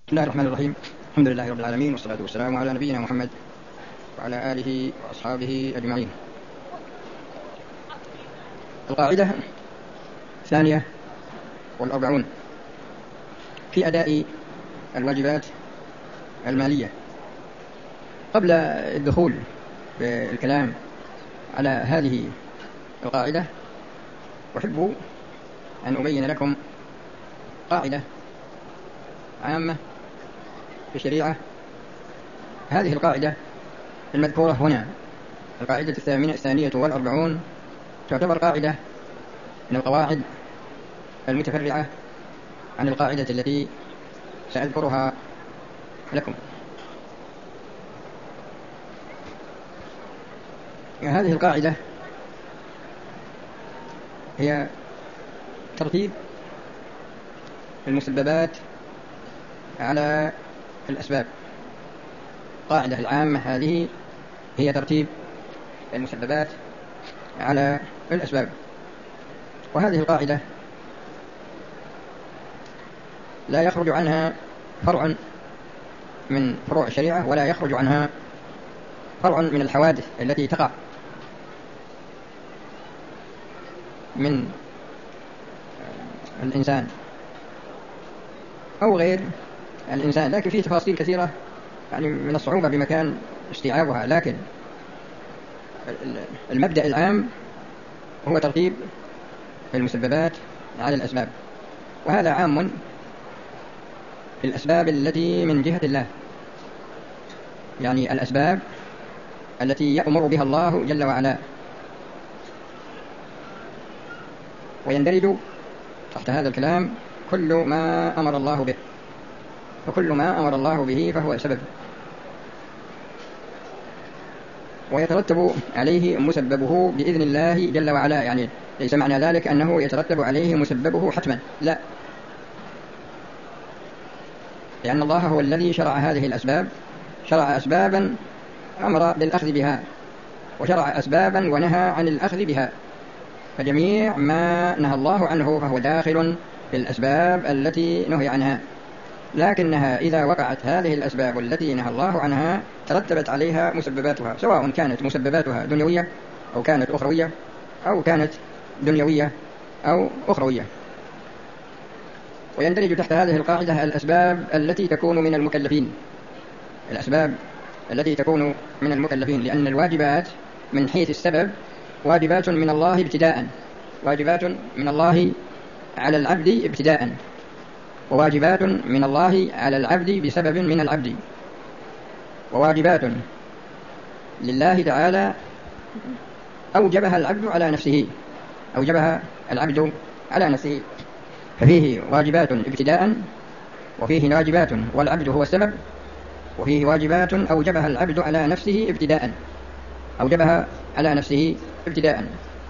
بسم الله الرحمن الرحيم. الحمد لله رب العالمين، والصلاة والسلام على نبينا محمد وعلى آله وأصحابه أجمعين. القاعدة 42 في أداء الواجبات المالية. قبل الدخول بالكلام على هذه القاعدة أحب أن أبين لكم قاعدة عامة في الشريعة. هذه القاعدة المذكورة هنا، القاعدة 42 تعتبر قاعدة من القواعد المتفرعة عن القاعدة التي سأذكرها لكم. هذه القاعدة هي ترتيب المسببات على الأسباب. القاعدة العامة هذه هي ترتيب المسببات على الأسباب، وهذه القاعدة لا يخرج عنها فرع من فروع الشريعة، ولا يخرج عنها فرع من الحوادث التي تقع من الإنسان أو غير الإنسان، لكن فيه تفاصيل كثيرة يعني من الصعوبة بمكان استيعابها، لكن المبدأ العام هو ترتيب المسببات على الأسباب، وهذا عام في الأسباب التي من جهة الله، يعني الأسباب التي يأمر بها الله جل وعلا، ويندرج تحت هذا الكلام كل ما أمر الله به، وكل ما أمر الله به فهو سبب، ويترتب عليه مسببه بإذن الله جل وعلا. يعني ليس معنى ذلك أنه يترتب عليه مسببه حتما، لا، لأن الله هو الذي شرع هذه الأسباب، شرع أسبابا أمر بالأخذ بها، وشرع أسبابا ونهى عن الأخذ بها، فجميع ما نهى الله عنه فهو داخل في الأسباب التي نهي عنها، لكنها إذا وقعت هذه الأسباب التي نهى الله عنها ترتبت عليها مسبباتها، سواء كانت مسبباتها دنيوية أو كانت أخروية، أو كانت دنيوية أو أخروية. ويندرج تحت هذه القاعدة الأسباب التي تكون من المكلفين، الأسباب التي تكون من المكلفين، لأن الواجبات من حيث السبب واجبات من الله ابتداء، واجبات من الله على العبد ابتداء، وواجبات من الله على العبد بسبب من العبد، وواجبات لله تعالى أوجبها العبد على نفسه، أوجبها العبد على نفسه، ففيه واجبات ابتداء، وفيه واجبات والعبد هو السبب، وفيه واجبات أوجبها العبد على نفسه ابتداء، أوجبها على نفسه ابتداء.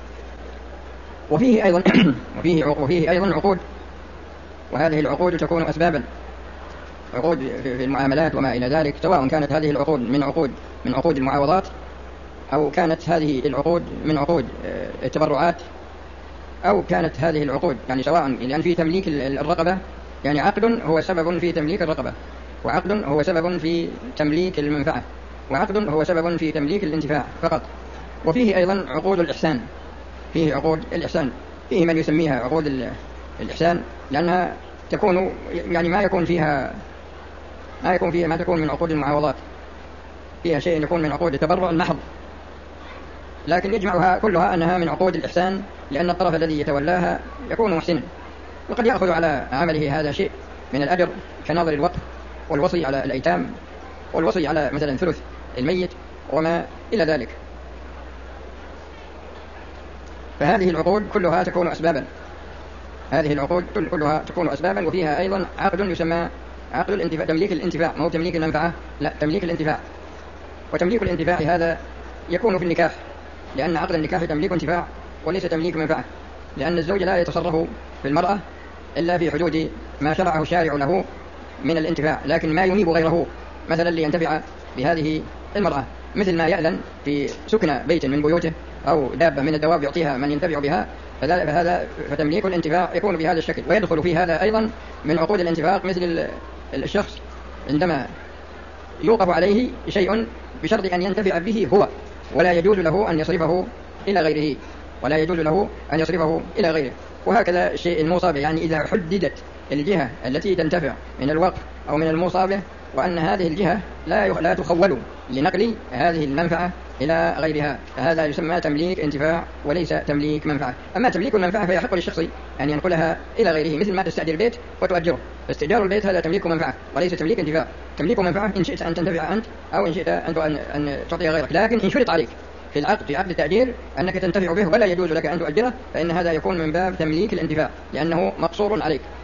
وفيه أيضا عقود، وهذه العقود تكون أسبابا، عقود في المعاملات وما إلى ذلك، سواء كانت هذه العقود من عقود المعاوضات، أو كانت هذه العقود من عقود التبرعات، أو كانت هذه العقود يعني سواء، لأن في تمليك الرقبة يعني عقد هو سبب في تمليك الرقبة، وعقد هو سبب في تمليك المنفعة، وعقد هو سبب في تمليك الانتفاع فقط. وفيه أيضا عقود الإحسان، فيه عقود الإحسان، فيه من يسميها عقود الإحسان لأنها تكون يعني ما تكون من عقود المعاوضات، فيها شيء يكون من عقود التبرع المحض، لكن يجمعها كلها أنها من عقود الإحسان، لأن الطرف الذي يتولاها يكون محسنا، وقد يأخذ على عمله هذا شيء من الأجر كنظر الوقف، والوصي على الأيتام، والوصي على مثلا ثلث الميت وما إلى ذلك. فهذه العقود كلها تكون أسبابا، هذه العقود كلها تكون أسبابا. وفيها أيضا عقد يسمى عقد الانتفاع، تمليك الانتفاع، ما هو تمليك المنفعة، لا، تمليك الانتفاع. وتمليك الانتفاع هذا يكون في النكاح، لأن عقد النكاح تمليك انتفاع وليس تمليك منفعة، لأن الزوج لا يتصرف في المرأة إلا في حدود ما شرعه الشارع له من الانتفاع، لكن ما ينيب غيره مثلا لينتفع بهذه المرأة، مثل ما يأذن في سكن بيت من بيوته أو دابة من الدواب يعطيها من ينتفع بها، فتمليك الانتفاع يكون بهذا الشكل. ويدخل في هذا أيضا من عقود الانتفاق مثل الشخص عندما يوقف عليه شيء بشرط أن ينتفع به هو، ولا يجوز له أن يصرفه إلى غيره، ولا يجوز له أن يصرفه إلى غيره. وهكذا الشيء الموصى به، يعني إذا حددت الجهة التي تنتفع من الوقف أو من الموصى به، وأن هذه الجهة لا تخول لنقل هذه المنفعة إلى غيرها، فهذا يسمى تمليك انتفاع وليس تمليك منفعة. أما تمليك المنفعة فيحق للشخص أن ينقلها إلى غيره، مثل ما تستأجر بيت وتؤجره، فاستئجار البيت هذا تمليك منفعة وليس تمليك انتفاع. تمليك منفعة إن شئت أن تنتفع أنت أو إن شئت أن تعطي غيرك، لكن إن شرط عليك في عقد التأجير أنك تنتفع به ولا يجوز لك أن تؤجره، فإن هذا يكون من باب تمليك الانتفاع، لأنه مقصور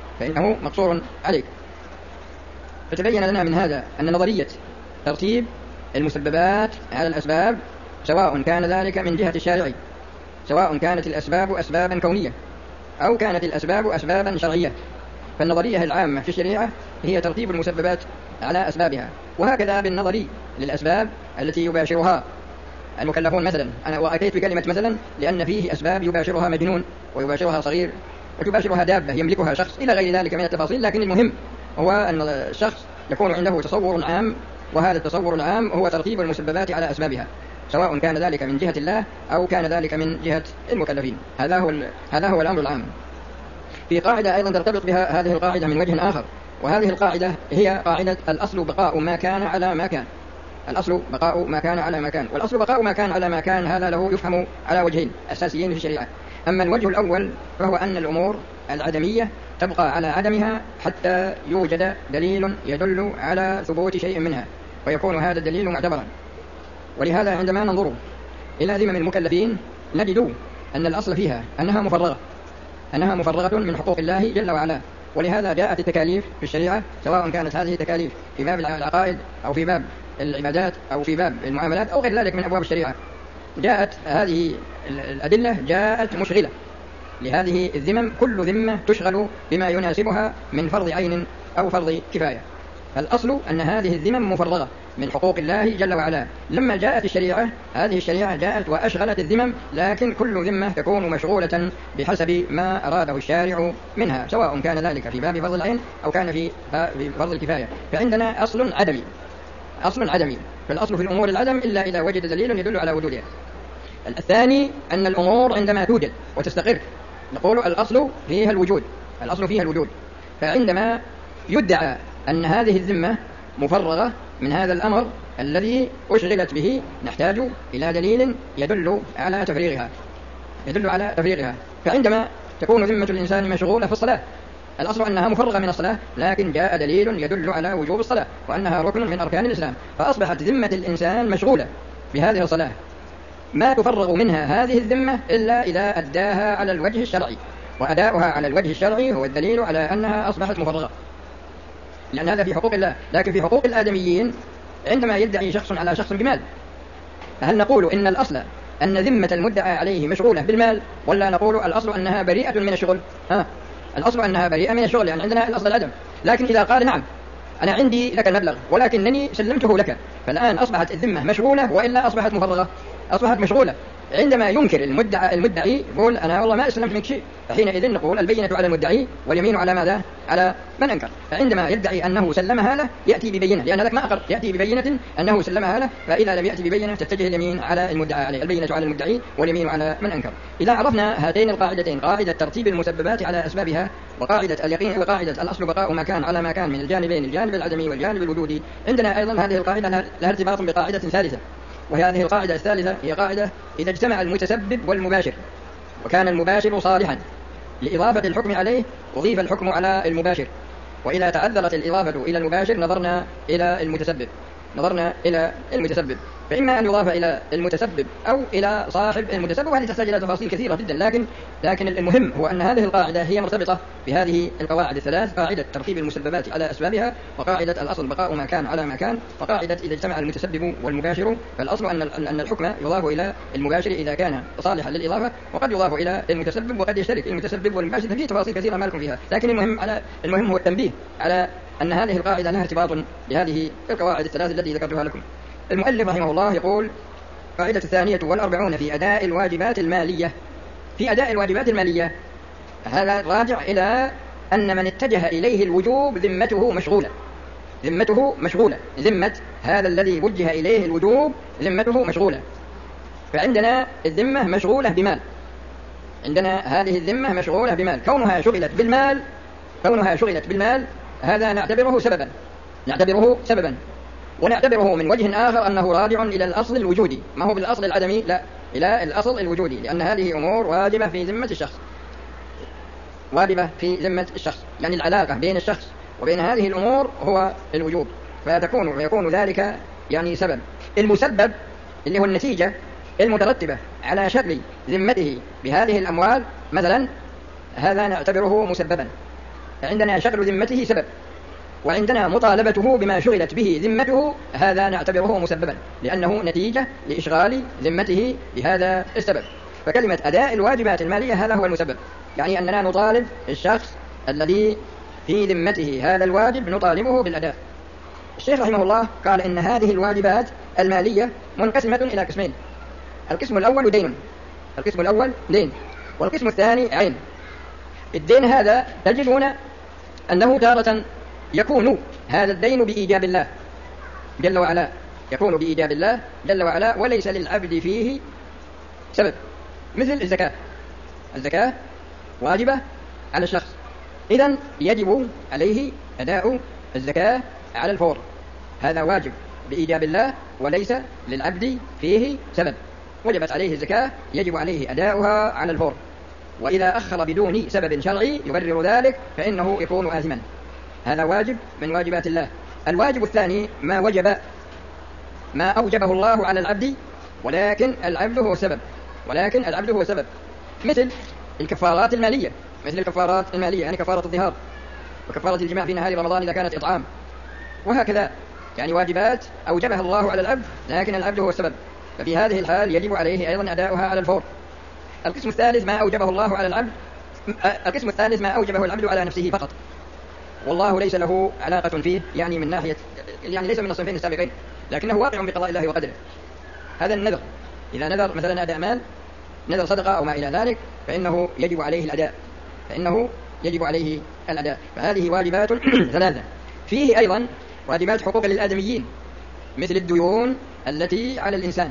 عليك. فتبين لنا من هذا أن نظرية ترتيب المسببات على الأسباب، سواء كان ذلك من جهة الشارع، سواء كانت الأسباب أسبابا كونية أو كانت الأسباب أسبابا شرعية، فالنظرية العامة في الشريعة هي ترتيب المسببات على أسبابها. وهكذا بالنظر للأسباب التي يباشرها المكلفون. مثلا أنا وأتيت بكلمة مثلا لأن فيه أسباب يباشرها مجنون ويباشرها صغير وتباشرها دابة يملكها شخص إلى غير ذلك من التفاصيل، لكن المهم هو أن الشخص يكون عنده تصور عام، وهذا التصور العام هو ترتيب المسببات على أسبابها، سواء كان ذلك من جهة الله أو كان ذلك من جهة المكلفين. هذا هو الأمر العام. في قاعدة أيضا ترتبط بها هذه القاعدة من وجه آخر، وهذه القاعدة هي قاعدة الأصل بقاء ما كان على ما كان. الأصل بقاء ما كان على ما كان، والأصل بقاء ما كان على ما كان هذا له يفهم على وجهين أساسيين في الشريعة. أما الوجه الأول فهو أن الأمور العدمية تبقى على عدمها حتى يوجد دليل يدل على ثبوت شيء منها، ويكون هذا الدليل معتبرا. ولهذا عندما ننظر إلى ذمم المكلفين نجد أن الأصل فيها أنها مفرغة من حقوق الله جل وعلا. ولهذا جاءت التكاليف في الشريعة، سواء كانت هذه التكاليف في باب العقائد أو في باب العبادات أو في باب المعاملات أو غير ذلك من أبواب الشريعة، جاءت هذه الأدلة جاءت مشغلة لهذه الذمم، كل ذمة تشغل بما يناسبها من فرض عين أو فرض كفاية. فالأصل أن هذه الذمم مفرغة من حقوق الله جل وعلا. لما جاءت الشريعة، هذه الشريعة جاءت وأشغلت الذمم، لكن كل ذمة تكون مشغولة بحسب ما أراده الشارع منها، سواء كان ذلك في باب فرض العين أو كان في فرض الكفاية. فعندنا أصل عدمي، فالأصل في الأمور العدم إلا إذا وجد دليل يدل على وجودها. الثاني أن الأمور عندما توجد وتستقر نقول الأصل فيها الوجود. فعندما يدعى أن هذه الذمة مفرغة من هذا الأمر الذي أشغلت به، نحتاج إلى دليل يدل على تفريغها. فعندما تكون ذمة الإنسان مشغولة في الصلاة، الأصل أنها مفرغة من الصلاة، لكن جاء دليل يدل على وجوب الصلاة وأنها ركن من أركان الإسلام، فأصبحت ذمة الإنسان مشغولة بهذه الصلاة، ما تفرغ منها هذه الذمة إلا إذا أداها على الوجه الشرعي، وأداؤها على الوجه الشرعي هو الدليل على أنها أصبحت مفرغة، لأن هذا في حقوق الله. لكن في حقوق الآدميين عندما يدعي شخص على شخص بمال، هل نقول إن الأصل أن ذمة المدعى عليه مشغولة بالمال، ولا نقول الأصل أنها بريئة من الشغل؟ الأصل أنها بريئة من الشغل، يعني عندنا الأصل العدم. لكن إذا قال نعم أنا عندي لك المبلغ ولكنني سلمته لك، فالآن أصبحت الذمة مشغولة وإلا أصبحت مفرغة؟ أصبحت مشغولة. عندما ينكر المدعي يقول أنا والله ما أسلمت منك شيء، فحينئذ نقول البينة على المدعي واليمين على ماذا؟ على من أنكر. فعندما يدعي أنه سلمها له يأتي ببينة، لأن ذلك ما أقر، يأتي ببينة أنه سلمها له، فإذا لم يأتي ببينة تتجه اليمين على المدعى عليه، البينة على المدعي واليمين على من أنكر. إذا عرفنا هاتين القاعدتين، قاعدة ترتيب المسببات على أسبابها وقاعدة اليقين وقاعدة الأصل بقاء ما كان على ما كان من الجانبين، الجانب العدمي والجانب الوجودي، عندنا أيضا هذه القاعدة لها ارتباط بقاعدة ثالثة، وهذه القاعدة الثالثة هي قاعدة إذا اجتمع المتسبب والمباشر وكان المباشر صالحا لإضافة الحكم عليه أضيف الحكم على المباشر، وإذا تعذرت الإضافة إلى المباشر نظرنا إلى المتسبب، فإما أن يضاف إلى المتسبب أو إلى صاحب المتسبب، وهذه تحتاج إلى تفاصيل كثيرة جدا، لكن المهم هو أن هذه القاعدة هي مرتبطة بهذه القواعد الثلاث، قاعدة ترتيب المسببات على أسبابها، وقاعدة الأصل بقاء ما كان على ما كان، وقاعدة إذا اجتمع المتسبب والمباشر، فالأصل أن الحكم يضاف إلى المباشر إذا كان صالحا للإضافة، وقد يضاف إلى المتسبب وقد يشترك المتسبب والمباشر، فيه تفاصيل كثيرة ما لكم فيها، لكن المهم هو التنبيه على أن هذه القاعدة لها ارتباط بهذه القواعد الثلاث التي ذكرتها لكم. المؤلف رحمه الله يقول: قاعدة 42 في أداء الواجبات المالية. في أداء الواجبات المالية هذا راجع إلى أن من اتجه إليه الوجوب ذمته مشغولة، ذمته مشغولة، ذمة هذا الذي وجه إليه الوجوب ذمته مشغولة. فعندنا الذمة مشغولة بمال، عندنا هذه الذمة مشغولة بمال، كونها شغلت بالمال هذا نعتبره سببا، ونعتبره من وجه آخر أنه راجع إلى الأصل الوجودي، ما هو بالأصل العدمي، لا، إلى الأصل الوجودي، لأن هذه أمور واجبة في ذمة الشخص، يعني العلاقة بين الشخص وبين هذه الأمور هو الوجوب، فيكون ذلك يعني سبب. المسبب اللي هو النتيجة المترتبة على شغل ذمته بهذه الأموال مثلا، هذا نعتبره مسببا. عندنا شغل ذمته سبب، وعندنا مطالبته بما شغلت به ذمته، هذا نعتبره مسببا لأنه نتيجة لإشغال ذمته بهذا السبب. فكلمة أداء الواجبات المالية هذا هو المسبب، يعني أننا نطالب الشخص الذي في ذمته هذا الواجب نطالبه بالأداء. الشيخ رحمه الله قال إن هذه الواجبات المالية منقسمة إلى قسمين، القسم الأول دين، والقسم الثاني عين. الدين هذا تجدون أنه تارة يكون هذا الدين بإيجاب الله جل وعلا، يكون بإيجاب الله جل وعلا وليس للعبد فيه سبب، مثل الزكاة واجبة على الشخص، إذن يجب عليه أداء الزكاة على الفور، هذا واجب بإيجاب الله وليس للعبد فيه سبب، وجبت عليه الزكاة يجب عليه أداؤها على الفور، وإذا أخر بدون سبب شرعي يبرر ذلك فإنه يكون آثما. هذا واجب من واجبات الله. الواجب الثاني ما أوجبه الله على العبد ولكن العبد هو سبب، مثل الكفارات المالية، يعني كفارة الظهار وكفارة الجماع في نهار رمضان إذا كانت إطعام، وهكذا يعني واجبات أوجبها الله على العبد لكن العبد هو السبب، ففي هذه الحال يجب عليه أيضا أداؤها على الفور. القسم الثالث ما أوجبه العبد على نفسه فقط، والله ليس له علاقة فيه، يعني من ناحية يعني ليس من الصنفين السابقين، لكنه واقع بقضاء الله وقدره. هذا النذر، إذا نذر مثلا أداء مال، نذر صدقة أو ما إلى ذلك، فإنه يجب عليه الأداء. فهذه واجبات ثلاثة. فيه أيضا واجبات حقوق للآدميين، مثل الديون التي على الإنسان.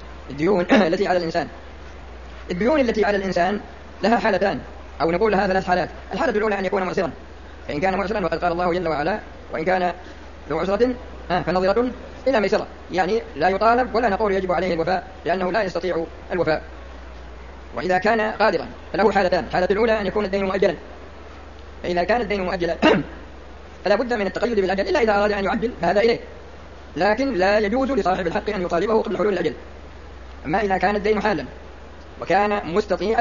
الديون التي على الإنسان لها حالتان، أو نقول لها ثلاث حالات. الحالة الأولى أن يكون معسرا، فإن كان معسرا وقد قال الله جل وعلا وإن كان ذو عسرة فنظرة إلى ميسرة، يعني لا يطالب ولا نقول يجب عليه الوفاء لأنه لا يستطيع الوفاء. وإذا كان قادرا فله حالتان، الحالة الأولى أن يكون الدين مؤجلا، فإذا كان الدين مؤجلا فلا بد من التقيد بالأجل إلا إذا أراد أن يعجل فهذا إليه، لكن لا يجوز لصاحب الحق أن يطالبه قبل حلول الأجل. أما إذا كان الدين حالا وكان مستطيعا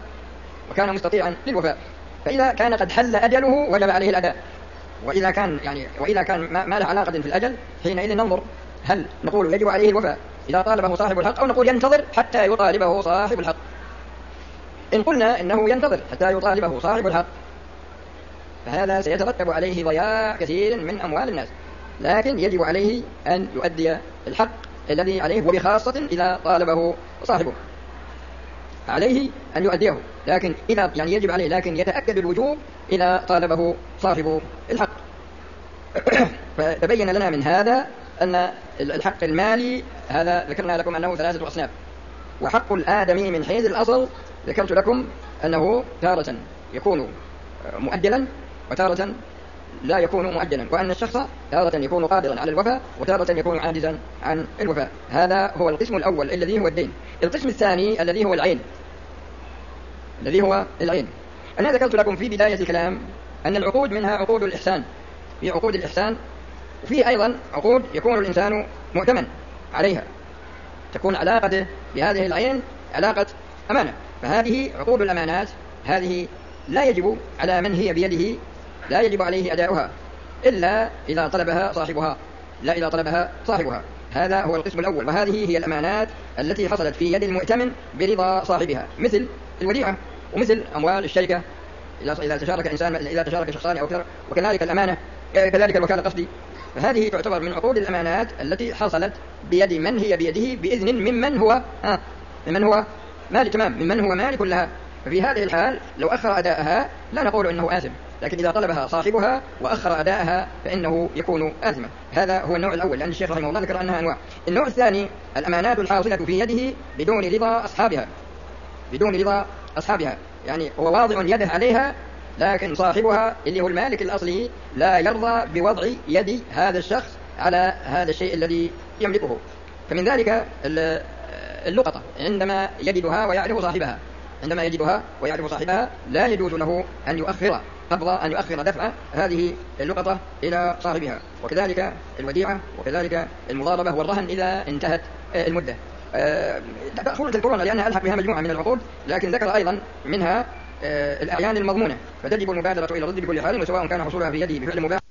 للوفاء فإذا كان قد حل أجله وجب عليه الأداء. وإذا كان ما له علاقة في الأجل حينئذ ننظر هل نقول يجب عليه الوفاء إذا طالبه صاحب الحق، أو نقول ينتظر حتى يطالبه صاحب الحق. إن قلنا إنه ينتظر حتى يطالبه صاحب الحق فهذا سيترتب عليه ضياع كثير من أموال الناس، لكن يجب عليه أن يؤدي الحق الذي عليه، وبخاصة إذا طالبه صاحبه عليه أن يؤديه، لكن إذا يعني يجب عليه لكن يتأكد الوجوب إذا طالبه صاحب الحق. فتبين لنا من هذا أن الحق المالي هذا ذكرنا لكم أنه ثلاثة أصناف، وحق الآدمي من حيث الأصل ذكرت لكم أنه تارة يكون مؤجلا وتارة لا يكون مؤجلا، وأن الشخص تارة يكون قادرا على الوفاء وتارة يكون عاجزا عن الوفاء. هذا هو القسم الأول الذي هو الدين. القسم الثاني الذي هو العين. أنا ذكرت لكم في بداية الكلام أن العقود منها عقود الإحسان، في عقود الإحسان، وفي أيضا عقود يكون الإنسان مؤتمن عليها، تكون علاقته بهذه العين علاقة أمانة. فهذه عقود الأمانات، هذه لا يجب على من هي بيده، لا يجب عليه أداؤها إلا إذا طلبها صاحبها. هذا هو القسم الأول، وهذه هي الأمانات التي حصلت في يد المؤتمن برضا صاحبها، مثل الوديعة ومثل أموال الشركة إذا تشارك شخصان أو أكثر، وكذلك الأمانة، كذلك الوكالة قصدي. فهذه تعتبر من عقود الأمانات التي حصلت بيد من هي بيده بإذن ممن هو مالك لها. ففي هذه الحال لو أخر أداءها لا نقول إنه آثم، لكن إذا طلبها صاحبها وأخر أداءها فإنه يكون آثما. هذا هو النوع الأول، لأن الشيخ رحمه الله ذكر أنها أنواع. النوع الثاني الأمانات الحاصلة في يده بدون رضا أصحابها، بدون رضا أصحابها، يعني هو واضع يده عليها لكن صاحبها اللي هو المالك الأصلي لا يرضى بوضع يد هذا الشخص على هذا الشيء الذي يملكه. فمن ذلك اللقطة عندما يجدها ويعرف صاحبها، عندما يجدها ويعرف صاحبها لا يجوز له أن يؤخر قبض، أن يؤخر دفع هذه اللقطة إلى صاحبها. وكذلك الوديعة، وكذلك المضاربة والرهن إذا انتهت المدة. تذكرون لأنها ألحق بها مجموعة من العقود، لكن ذكر أيضا منها الأعيان المضمونة، فتجب المبادرة إلى الرد بكل حال، وسواء كان حصولها في يده بفعل مباح